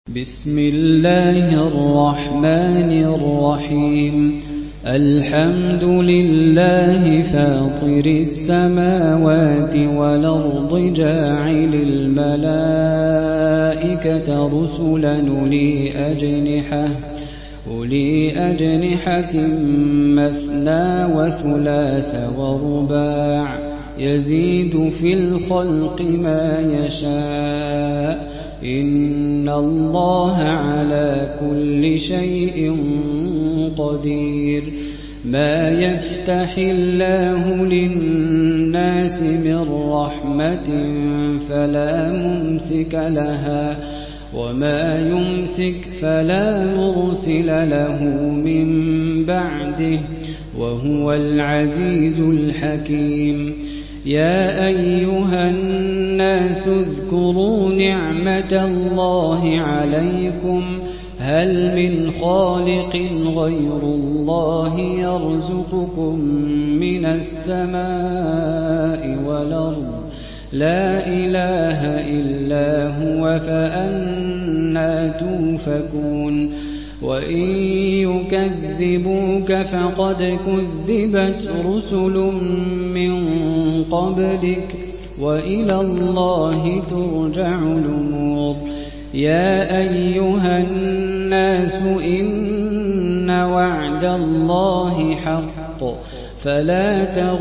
بسم الله الرحمن الرحيم الحمد لله فاطر السماوات والأرض جاعل الملائكة رسلا أولي أجنحة مثنى وثلاث ورباع يزيد في الخلق ما يشاء إن الله على كل شيء قدير ما يفتح الله للناس من رحمة فلا ممسك لها وما يمسك فلا مرسل له من بعده وهو العزيز الحكيم يا أيها الناس اذكروا نعمة الله عليكم هل من خالق غير الله يرزقكم من السماء والأرض لا إله إلا هو فأنى توفكون وإن يكذبوك فقد كذبت رسل من قبلك وإلى الله ترجع الأمور يا أيها الناس إن وعد الله حق فلا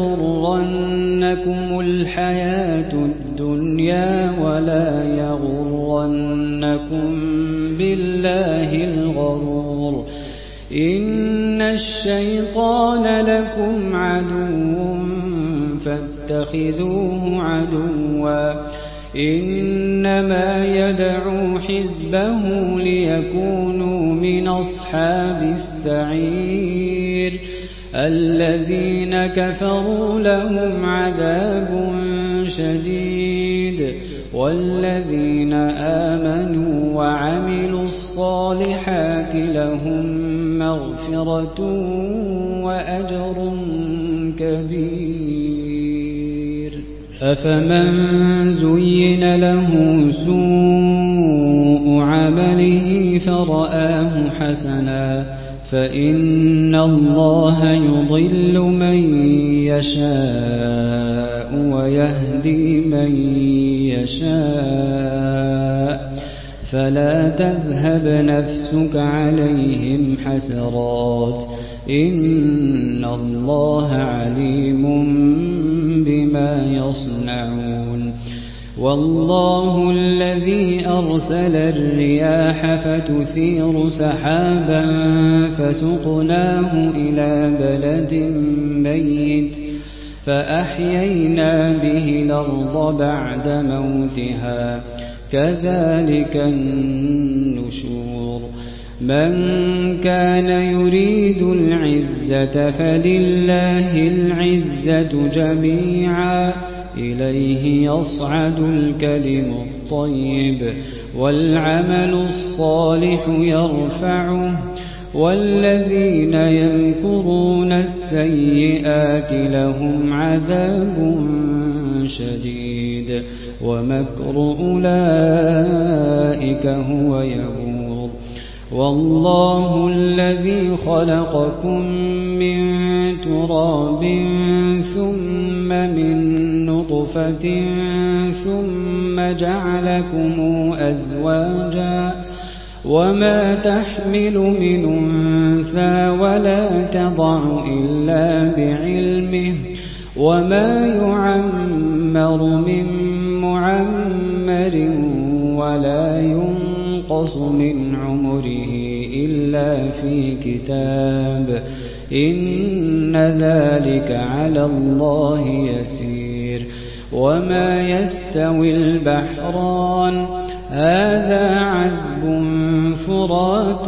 تغرنكم الحياة الدنيا ولا يغرنكم بالله الغرور إن الشيطان لكم عدو فاتخذوه عدوا إنما يدعو حزبه ليكونوا من أصحاب السعير الذين كفروا لهم عذاب شديد والذين آمنوا وعملوا الصالحات لهم مغفرة وأجر كبير أفمن زين له سوء عمله فرآه حسنا فإن الله يضل من يشاء ويهدي من يشاء فلا تذهب نفسك عليهم حسرات إن الله عليم بما يصنعون والله الذي أرسل الرياح فتثير سحابا فسقناه إلى بلد ميت فأحيينا به الأرض بعد موتها كذلك النشور من كان يريد العزة فلله العزة جميعا إليه يصعد الكلم الطيب والعمل الصالح يرفعه والذين يمكرون السيئات لهم عذاب شديد ومكر أولئك هو يبور والله الذي خلقكم من تراب ثم من نطفة ثم جعلكم أزواجا وما تحمل من أنثى ولا تضع إلا بعلمه وما يعمر من معمر ولا ينقص من عمره إلا في كتاب إن ذلك على الله يسير وما يستوي البحران هذا عذب فرات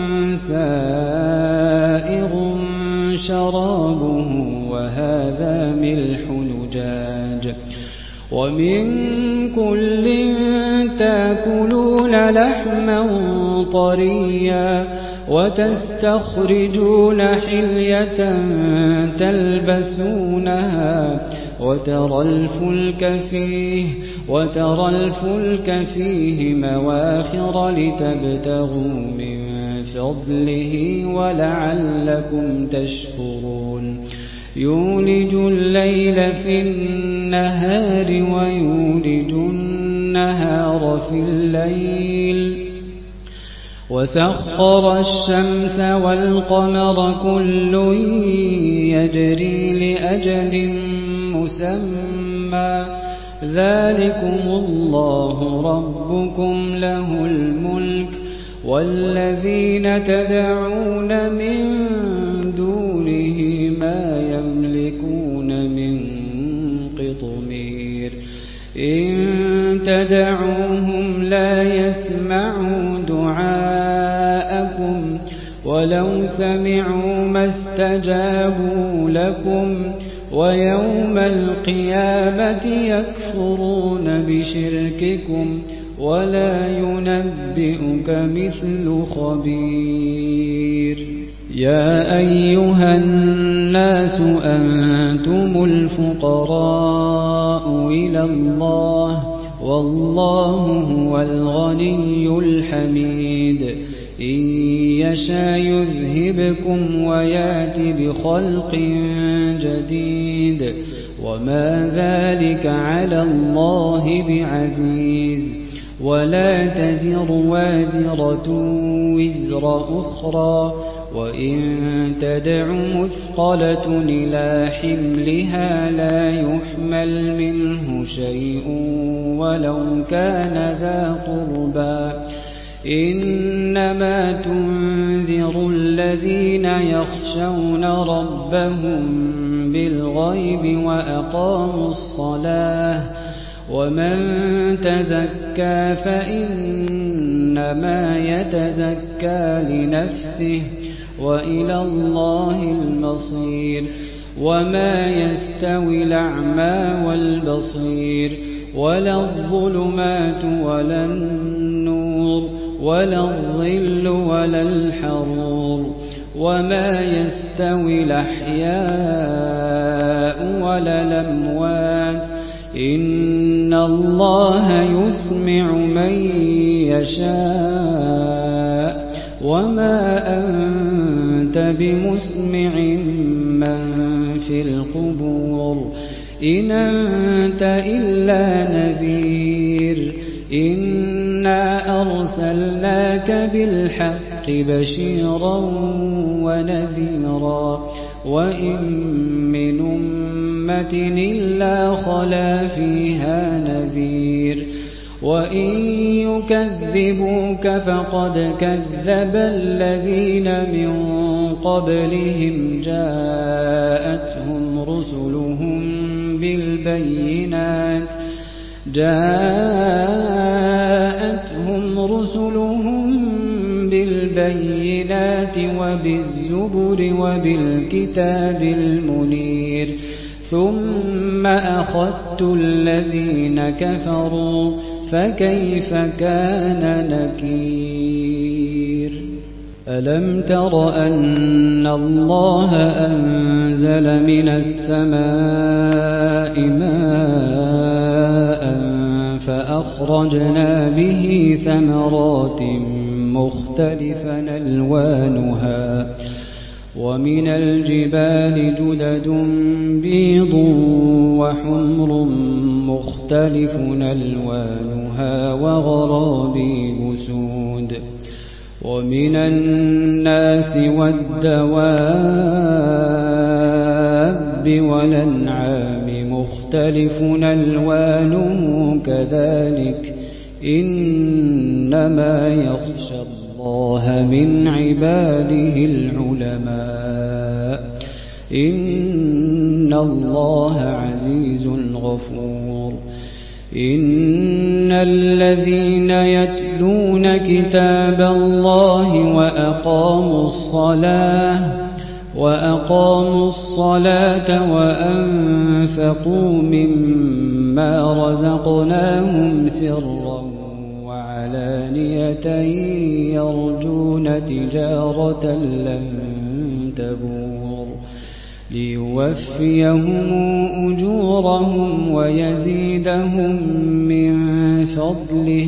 سائغ شرابه وهذا ملح نجاج ومن كل تأكلون لحما طريا وتستخرجون حلية تلبسونها وترى الفلك فيه وترى الفلك فيه مواخر لتبتغوا من فضله ولعلكم تشكرون يولج الليل في النهار ويولج النهار في الليل وسخر الشمس والقمر كل يجري لأجل مسمى ذلكم الله ربكم له الملك والذين تدعون من دونه ما يملكون من قطمير إن تدعوهم لا يسمعوا دعاءكم ولو سمعوا ما استجابوا لكم ويوم القيامة يكفرون بشرككم ولا ينبئك مثل خبير يا أيها الناس أنتم الفقراء إلى الله والله هو الغني الحميد إن يشاء يذهبكم ويأت بخلق جديد وما ذلك على الله بعزيز ولا تزر وازرة وزر أخرى وإن تدع مثقلة إلى حملها لا يحمل منه شيء ولو كان ذا قربى إنما تنذر الذين يخشون ربهم بالغيب وأقاموا الصلاة ومن تزكى فإنما يتزكى لنفسه وإلى الله المصير وما يستوي الأعمى والبصير ولا الظلمات ولا النور ولا الظل ولا الحرور وما يستوي الأحياء ولا الأموات إن الله يسمع من يشاء وما أنت بمسمع من في القبور إن أنت إلا نذير إنا أرسلناك بالحق بشيرا ونذيرا وإن من أمة إلا خلا فيها نذير وإن يكذبوك فقد كذب الذين من قبلهم جاءتهم رسلهم بالبينات وبالزبر وبالكتاب المنير ثم أخذت الذين كفروا فكيف كان نكير ألم تر أن الله أنزل من السماء ماء فأخرجنا به ثمرات مختلفا ألوانها ومن الجبال جدد بيض وحمر مختلف ألوانها وغرابيب سود ومن الناس والدواب والأنعام مختلف ألوانه كذلك إنما يخشى الله من عباده العلماء إن الله عزيز غفور إن الذين يتلون كتاب الله وأقاموا الصلاة وأنفقوا مما رزقناهم سرا وعلانية يرجون تجارة لن تبور ليوفيهم أجورهم ويزيدهم من فضله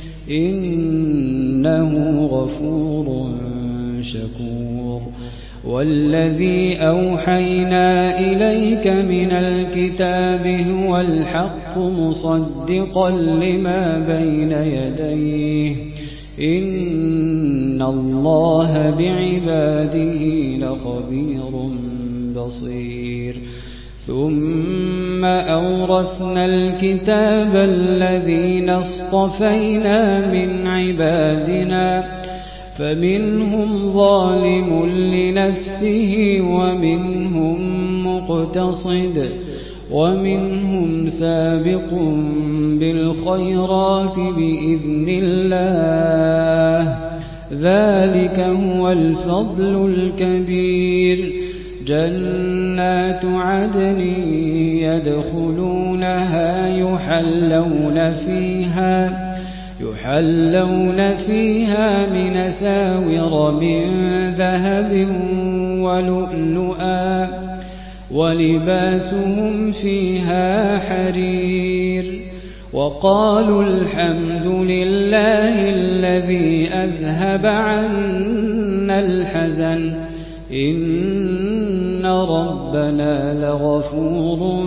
إنه غفور شكور. والذي أوحينا إليك من الكتاب هو الحق مصدقا لما بين يديه إن الله بعباده لخبير بصير. ثم أورثنا الكتاب الذين اصطفينا من عبادنا فمنهم ظالم لنفسه ومنهم مقتصد ومنهم سابق بالخيرات بإذن الله ذلك هو الفضل الكبير. جنات عدن يدخلونها يحلون فيها من أساور من ذهب ولؤلؤا ولباسهم فيها حرير. وقالوا الحمد لله الذي أذهب عنا الحزن إن ربنا لغفور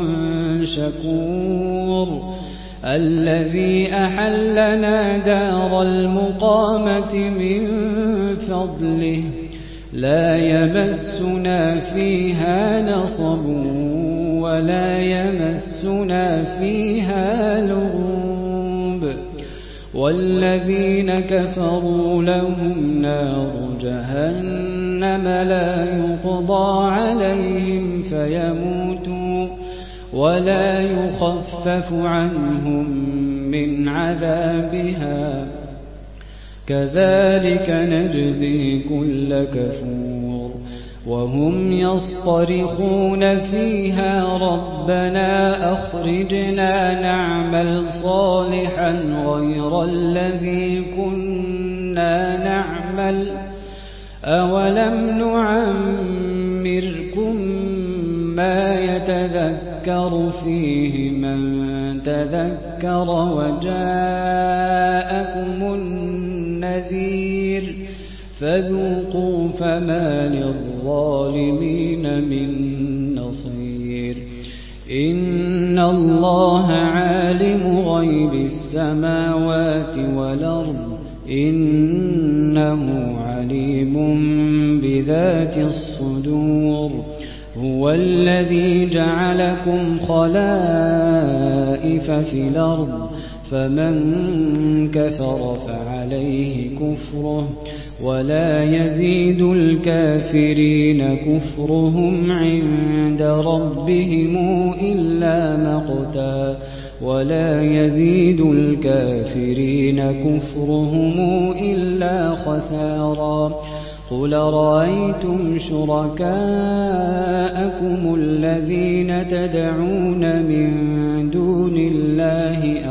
شكور. الذي أحلنا دار المقامة من فضله لا يمسنا فيها نصب ولا يمسنا فيها لغوب. والذين كفروا لهم نار جهنم لا يقضى عليهم فيموتوا ولا يخفف عنهم من عذابها كذلك نجزي كل كفور. وهم يصطرخون فيها ربنا أخرجنا نعمل صالحا غير الذي كنا نعمل أولم نعمركم ما يتذكر فيه من تذكر وجاءكم النذير فذوقوا فما للظالمين من نصير. إن الله عالم غيب السماوات والأرض إنه عليم بذات الصدور. هو الذي جعلكم خلائف في الأرض فمن كفر فعليه كفره ولا يزيد الكافرين كفرهم عند ربهم إلا مقتا ولا يزيد الكافرين كفرهم إلا خسارا. قل رأيتم شركاءكم الذين تدعون من دون الله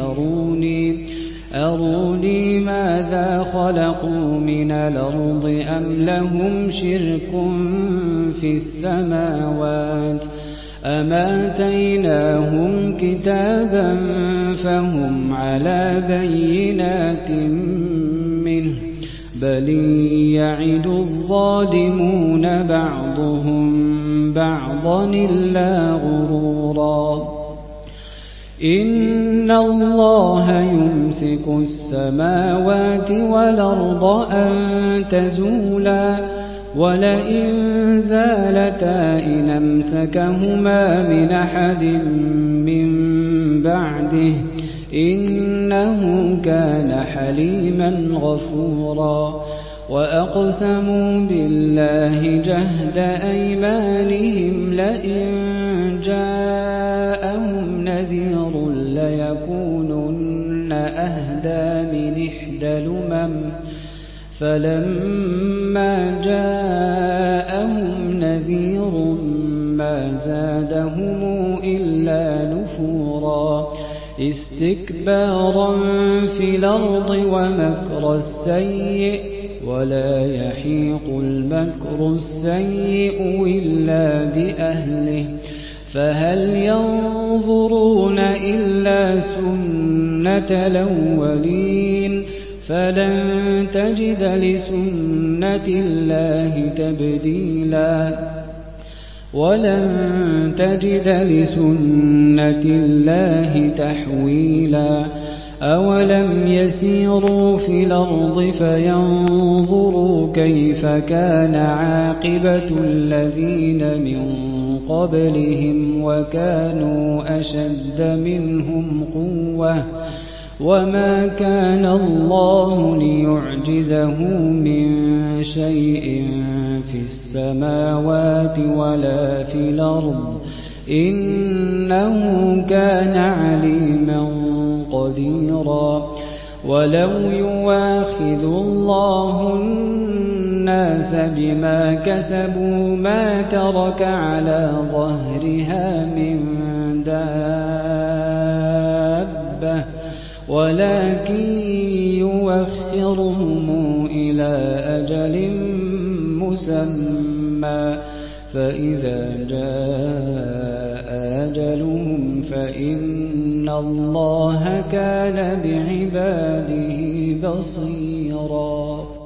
أروني ماذا خلقوا من الأرض أم لهم شرك في السماوات أم آتيناهم كتابا فهم على بينات منه بل يعد الظالمون بعضهم بعضا إلا غرورا. إن الله يمسك السماوات والأرض أن تزولا ولئن زالتا إن أمسكهما من أحد من بعده إنه كان حليما غفورا. وأقسموا بالله جهد أيمانهم لئن جاءهم نذير ليكونن أهدى من إحدى الأمم فلما جاءهم نذير ما زادهم إلا نفورا استكبارا في الأرض ومكر السيء ولا يحيق المكر السيء إلا بأهله فهل ينظرون إلا سنة الأولين فلن تجد لسنة الله تبديلا ولن تجد لسنة الله تحويلا أولم يسيروا في الأرض فينظروا كيف كان عاقبة الذين من قبلهم وكانوا أشد منهم قوة وما كان الله ليعجزه من شيء في السماوات ولا في الأرض إنه كان عليما قديرا ولو يواخذ الله الناس بما كسبوا ما ترك على ظهرها من دابة ولكن يوخرهم إلى أجل مسمى فإذا جاء أجلهم فإن الله كان بعباده بصيرا.